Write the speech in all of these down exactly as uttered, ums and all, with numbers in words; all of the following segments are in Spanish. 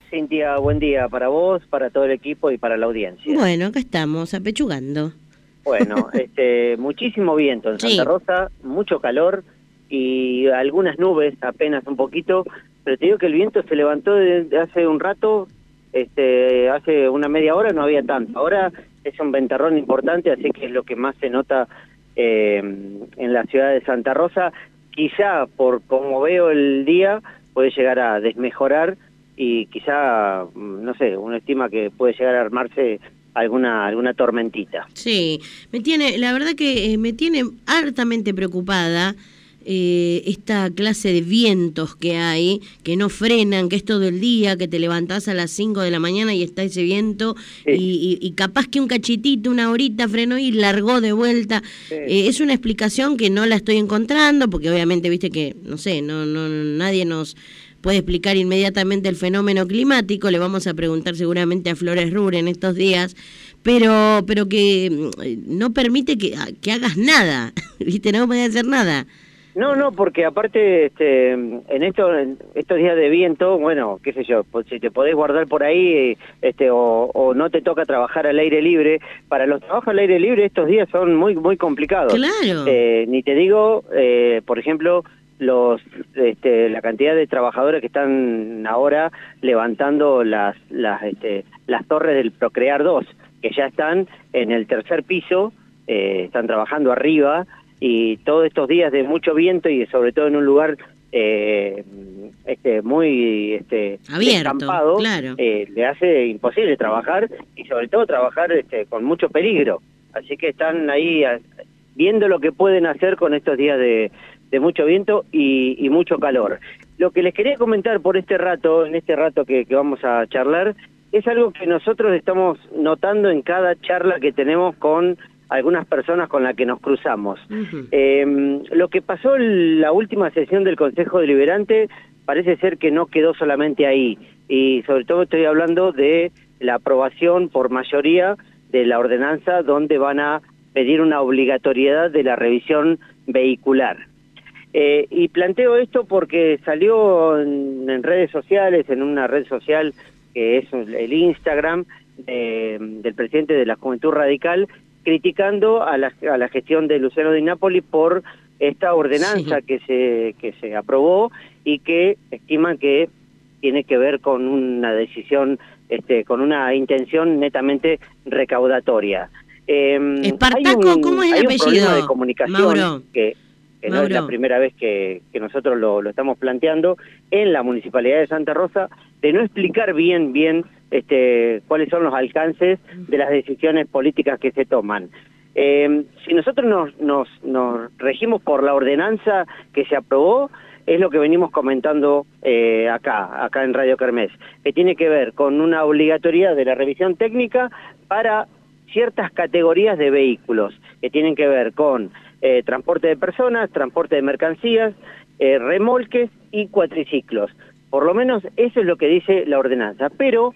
Cintia, buen día para vos, para todo el equipo y para la audiencia. Bueno, acá estamos, apechugando. Bueno, este, muchísimo viento en Santa Sí. Rosa, mucho calor y algunas nubes, apenas un poquito, pero te digo que el viento se levantó de hace un rato, este, hace una media hora no había tanto. Ahora es un ventarrón importante, así que es lo que más se nota eh, en la ciudad de Santa Rosa. Quizá por como veo el día puede llegar a desmejorar y quizá, no sé, uno estima que puede llegar a armarse alguna alguna tormentita. Sí, me tiene, la verdad que eh, me tiene hartamente preocupada eh, esta clase de vientos que hay, que no frenan, que es todo el día, que te levantás a las cinco de la mañana y está ese viento, Sí. y, y, y capaz que un cachitito, una horita frenó y largó de vuelta. Sí. Eh, es una explicación que no la estoy encontrando, porque obviamente, viste que, no sé, no, no, nadie nos puede explicar inmediatamente el fenómeno climático. Le vamos a preguntar seguramente a Flores Rur en estos días, pero pero que no permite que, que hagas nada, ¿viste? No puede hacer nada. No, no, porque aparte este, en, esto, en estos días de viento, bueno, qué sé yo, pues si te podés guardar por ahí este, o, o no te toca trabajar al aire libre, para los trabajos al aire libre estos días son muy muy complicados. Claro. Eh, ni te digo, eh, por ejemplo, los este, la cantidad de trabajadores que están ahora levantando las las este, las torres del Procrear dos, que ya están en el tercer piso, eh, están trabajando arriba, y todos estos días de mucho viento y sobre todo en un lugar eh, este muy este abierto, descampado, claro. eh, le hace imposible trabajar y sobre todo trabajar este, con mucho peligro. Así que están ahí a, viendo lo que pueden hacer con estos días de, de mucho viento y, y mucho calor. Lo que les quería comentar por este rato, en este rato que, que vamos a charlar, es algo que nosotros estamos notando en cada charla que tenemos con algunas personas con las que nos cruzamos. Uh-huh. Eh, lo que pasó en la última sesión del Consejo Deliberante parece ser que no quedó solamente ahí, y sobre todo estoy hablando de la aprobación por mayoría de la ordenanza donde van a pedir una obligatoriedad de la revisión vehicular. Eh, y planteo esto porque salió en, en redes sociales, en una red social que es el Instagram de, del presidente de la Juventud Radical, criticando a la, a la gestión de Luciano Di Napoli por esta ordenanza sí. que se que se aprobó y que estiman que tiene que ver con una decisión, este, con una intención netamente recaudatoria. Eh, Espartaco, un, ¿cómo es el apellido? Hay un problema de comunicación Mauro. que, que no es la primera vez que, que nosotros lo, lo estamos planteando en la Municipalidad de Santa Rosa, de no explicar bien, bien este, cuáles son los alcances de las decisiones políticas que se toman. Eh, si nosotros nos, nos, nos regimos por la ordenanza que se aprobó, es lo que venimos comentando eh, acá, acá en Radio Kermés, que tiene que ver con una obligatoriedad de la revisión técnica para ciertas categorías de vehículos, que tienen que ver con eh, transporte de personas, transporte de mercancías, eh, remolques y cuatriciclos. Por lo menos eso es lo que dice la ordenanza, pero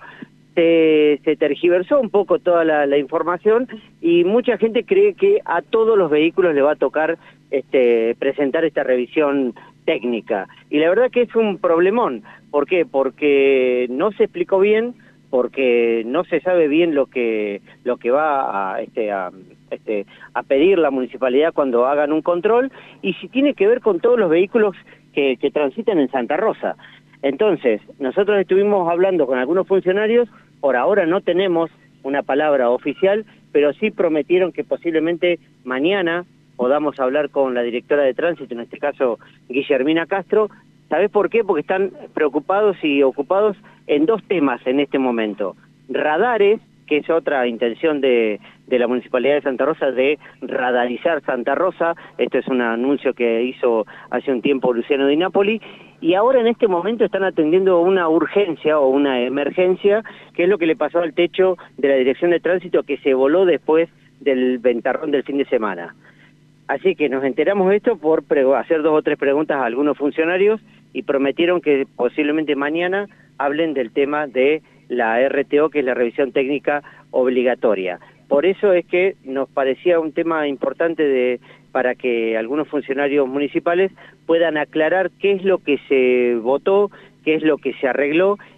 se, se tergiversó un poco toda la, la información y mucha gente cree que a todos los vehículos le va a tocar este, presentar esta revisión técnica. Y la verdad que es un problemón. ¿Por qué? Porque no se explicó bien, porque no se sabe bien lo que lo que va a este a este a pedir la municipalidad cuando hagan un control, y si tiene que ver con todos los vehículos que, que transitan en Santa Rosa. Entonces, nosotros estuvimos hablando con algunos funcionarios, por ahora no tenemos una palabra oficial, pero sí prometieron que posiblemente mañana podamos hablar con la directora de tránsito, en este caso Guillermina Castro. ¿Sabés por qué? Porque están preocupados y ocupados en dos temas en este momento. Radares, que es otra intención de, de la Municipalidad de Santa Rosa de radarizar Santa Rosa. Esto es un anuncio que hizo hace un tiempo Luciano Di Napoli. Y ahora en este momento están atendiendo una urgencia o una emergencia, que es lo que le pasó al techo de la Dirección de Tránsito, que se voló después del ventarrón del fin de semana. Así que nos enteramos de esto por hacer dos o tres preguntas a algunos funcionarios y prometieron que posiblemente mañana hablen del tema de la R T O, que es la revisión técnica obligatoria. Por eso es que nos parecía un tema importante de para que algunos funcionarios municipales puedan aclarar qué es lo que se votó, qué es lo que se arregló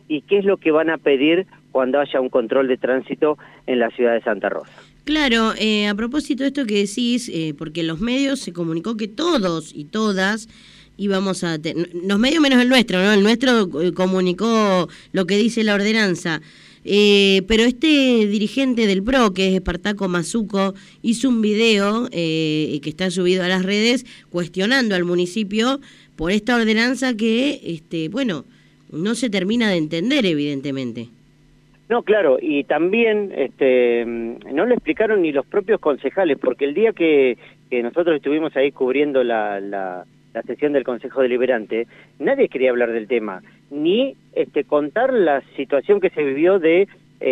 y qué es lo que van a pedir cuando haya un control de tránsito en la ciudad de Santa Rosa. Claro, eh, a propósito de esto que decís, eh, porque en los medios se comunicó que todos y todas íbamos a... Los medios menos el nuestro, ¿no? El nuestro eh, comunicó lo que dice la ordenanza. Eh, pero este dirigente del P R O, que es Espartaco Mazuco, hizo un video eh, que está subido a las redes cuestionando al municipio por esta ordenanza que, este, bueno, no se termina de entender, evidentemente. No, claro, y también este, no lo explicaron ni los propios concejales, porque el día que, que nosotros estuvimos ahí cubriendo la, la, la sesión del Consejo Deliberante, nadie quería hablar del tema, ni este, contar la situación que se vivió de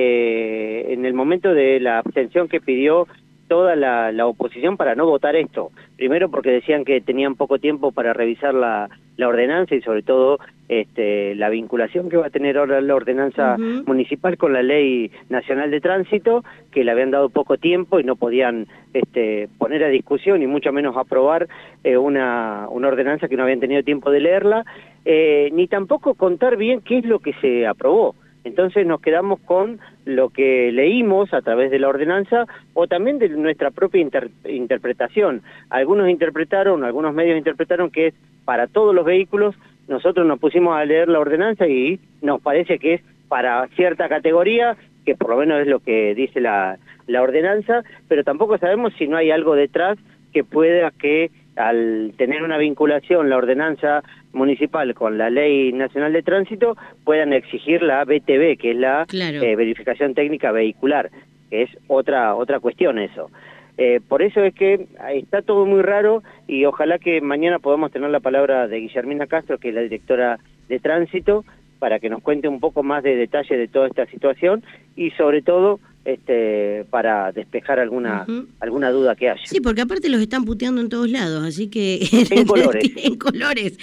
eh, en el momento de la abstención que pidió toda la, la oposición para no votar esto. Primero porque decían que tenían poco tiempo para revisar la, la ordenanza y sobre todo este, la vinculación que va a tener ahora la ordenanza uh-huh. municipal con la Ley Nacional de Tránsito, que le habían dado poco tiempo y no podían este, poner a discusión y mucho menos aprobar eh, una, una ordenanza que no habían tenido tiempo de leerla, eh, ni tampoco contar bien qué es lo que se aprobó. Entonces nos quedamos con lo que leímos a través de la ordenanza o también de nuestra propia inter interpretación. Algunos interpretaron, algunos medios interpretaron que es para todos los vehículos. Nosotros nos pusimos a leer la ordenanza y nos parece que es para cierta categoría, que por lo menos es lo que dice la, la ordenanza, pero tampoco sabemos si no hay algo detrás que pueda que al tener una vinculación la ordenanza municipal con la Ley Nacional de Tránsito puedan exigir la B T V, que es la claro. eh, verificación técnica vehicular, que es otra otra cuestión eso. Eh, por eso es que está todo muy raro y ojalá que mañana podamos tener la palabra de Guillermina Castro, que es la directora de Tránsito, para que nos cuente un poco más de detalle de toda esta situación y sobre todo este para despejar alguna uh-huh. alguna duda que haya. Sí, porque aparte los están puteando en todos lados, así que... En colores. En colores.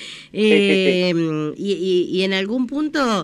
Eh, sí, sí, sí. Y, y, y en algún punto,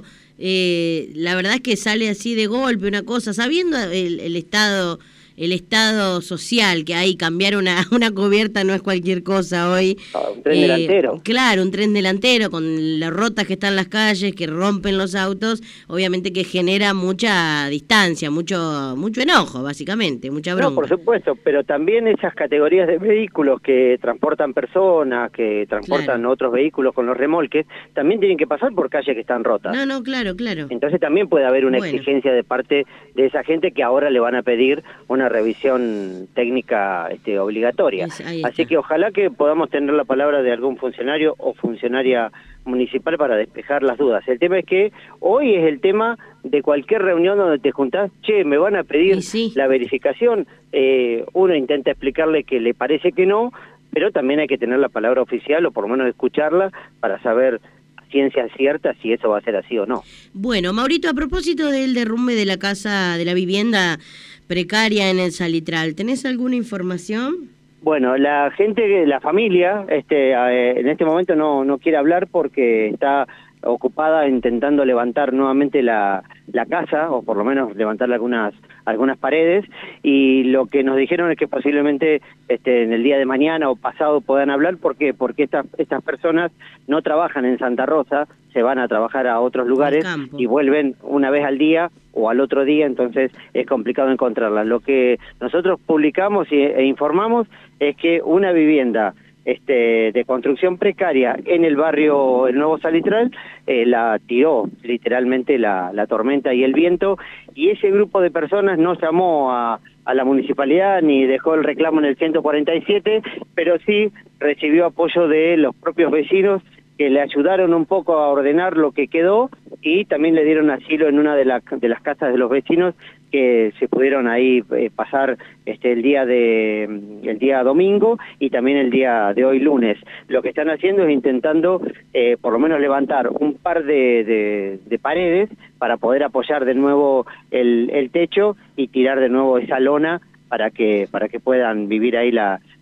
eh, la verdad es que sale así de golpe una cosa, sabiendo el, el estado... el estado social que hay, cambiar una una cubierta no es cualquier cosa hoy. Ah, un tren eh, delantero. Claro, un tren delantero con las rotas que están en las calles, que rompen los autos, obviamente que genera mucha distancia, mucho mucho enojo, básicamente, mucha bronca. No, por supuesto, pero también esas categorías de vehículos que transportan personas, que transportan claro. otros vehículos con los remolques, también tienen que pasar por calles que están rotas. No, no, claro, claro. Entonces también puede haber una bueno. exigencia de parte de esa gente que ahora le van a pedir una revisión técnica este, obligatoria. Es, Así que ojalá que podamos tener la palabra de algún funcionario o funcionaria municipal para despejar las dudas. El tema es que hoy es el tema de cualquier reunión donde te juntás, che, me van a pedir sí. la verificación, eh, uno intenta explicarle que le parece que no, pero también hay que tener la palabra oficial o por lo menos escucharla para saber ciencia cierta si eso va a ser así o no. Bueno, Maurito, a propósito del derrumbe de la casa, de la vivienda precaria en el Salitral, ¿tenés alguna información? Bueno, la gente, la familia, este, eh, en este momento no, no quiere hablar porque está ocupada intentando levantar nuevamente la, la casa, o por lo menos levantarle algunas algunas paredes, y lo que nos dijeron es que posiblemente este, en el día de mañana o pasado puedan hablar. ¿Por qué? Porque estas estas personas no trabajan en Santa Rosa, se van a trabajar a otros lugares y vuelven una vez al día o al otro día, entonces es complicado encontrarlas. Lo que nosotros publicamos y, e informamos es que una vivienda Este, de construcción precaria en el barrio El Nuevo Salitral, eh, la tiró literalmente la, la tormenta y el viento, y ese grupo de personas no llamó a, a la municipalidad ni dejó el reclamo en el ciento cuarenta y siete, pero sí recibió apoyo de los propios vecinos que le ayudaron un poco a ordenar lo que quedó y también le dieron asilo en una de, la, de las casas de los vecinos que se pudieron ahí eh, pasar este el día de el día domingo y también el día de hoy lunes. Lo que están haciendo es intentando eh, por lo menos levantar un par de, de, de paredes para poder apoyar de nuevo el, el techo y tirar de nuevo esa lona para que para que puedan vivir ahí la, la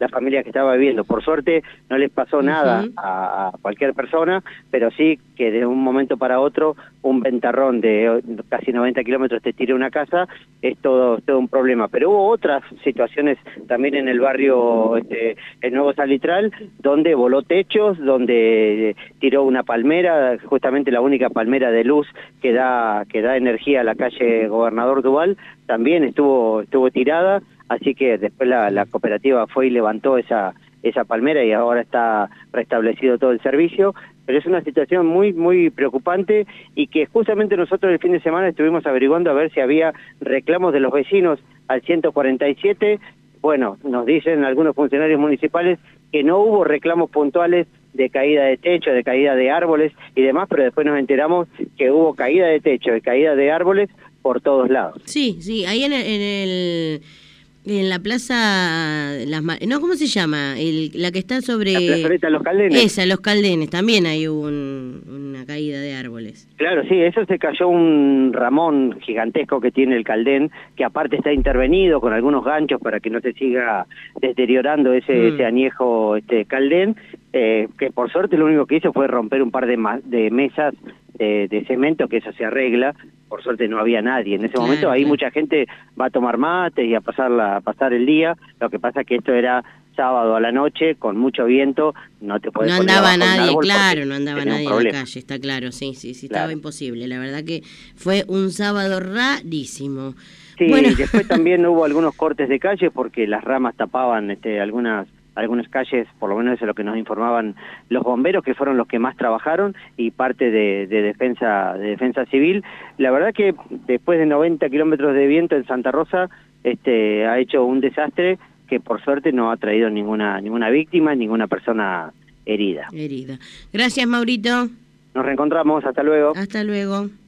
la familia que estaba viviendo. Por suerte no les pasó nada uh-huh. a, a cualquier persona, pero sí que de un momento para otro un ventarrón de casi noventa kilómetros te tire una casa, es todo, todo un problema. Pero hubo otras situaciones también en el barrio este, el Nuevo Salitral, donde voló techos, donde tiró una palmera, justamente la única palmera de luz que da, que da energía a la calle Gobernador Duval, también estuvo, estuvo tirada, así que después la, la cooperativa fue y levantó esa, esa palmera y ahora está restablecido todo el servicio. Pero es una situación muy, muy preocupante y que justamente nosotros el fin de semana estuvimos averiguando a ver si había reclamos de los vecinos al ciento cuarenta y siete. Bueno, nos dicen algunos funcionarios municipales que no hubo reclamos puntuales de caída de techo, de caída de árboles y demás, pero después nos enteramos que hubo caída de techo y caída de árboles por todos lados. Sí, sí, ahí en el... En el... En la plaza, las, no, ¿cómo se llama? El, la que está sobre... La plazoleta Los Caldenes. Esa, Los Caldenes, también hay un, una caída de árboles. Claro, sí, eso se cayó un ramón gigantesco que tiene el Caldén, que aparte está intervenido con algunos ganchos para que no se siga deteriorando ese, mm. ese añejo este Caldén, eh, que por suerte lo único que hizo fue romper un par de, ma de mesas de, de cemento, que eso se arregla. Por suerte no había nadie en ese claro, momento, ahí claro. mucha gente va a tomar mate y a pasar, la, a pasar el día, lo que pasa es que esto era sábado a la noche, con mucho viento, no te podés No poner andaba nadie, claro, no andaba nadie un en la calle, está claro, sí, sí, sí, claro. estaba imposible, la verdad que fue un sábado rarísimo. Sí, bueno. y después también hubo algunos cortes de calle porque las ramas tapaban este, algunas algunas calles, por lo menos eso es lo que nos informaban los bomberos, que fueron los que más trabajaron, y parte de, de defensa de defensa civil. La verdad que después de noventa kilómetros de viento en Santa Rosa, este ha hecho un desastre que por suerte no ha traído ninguna ninguna víctima, ninguna persona herida. Herida. Gracias, Maurito. Nos reencontramos, hasta luego. Hasta luego.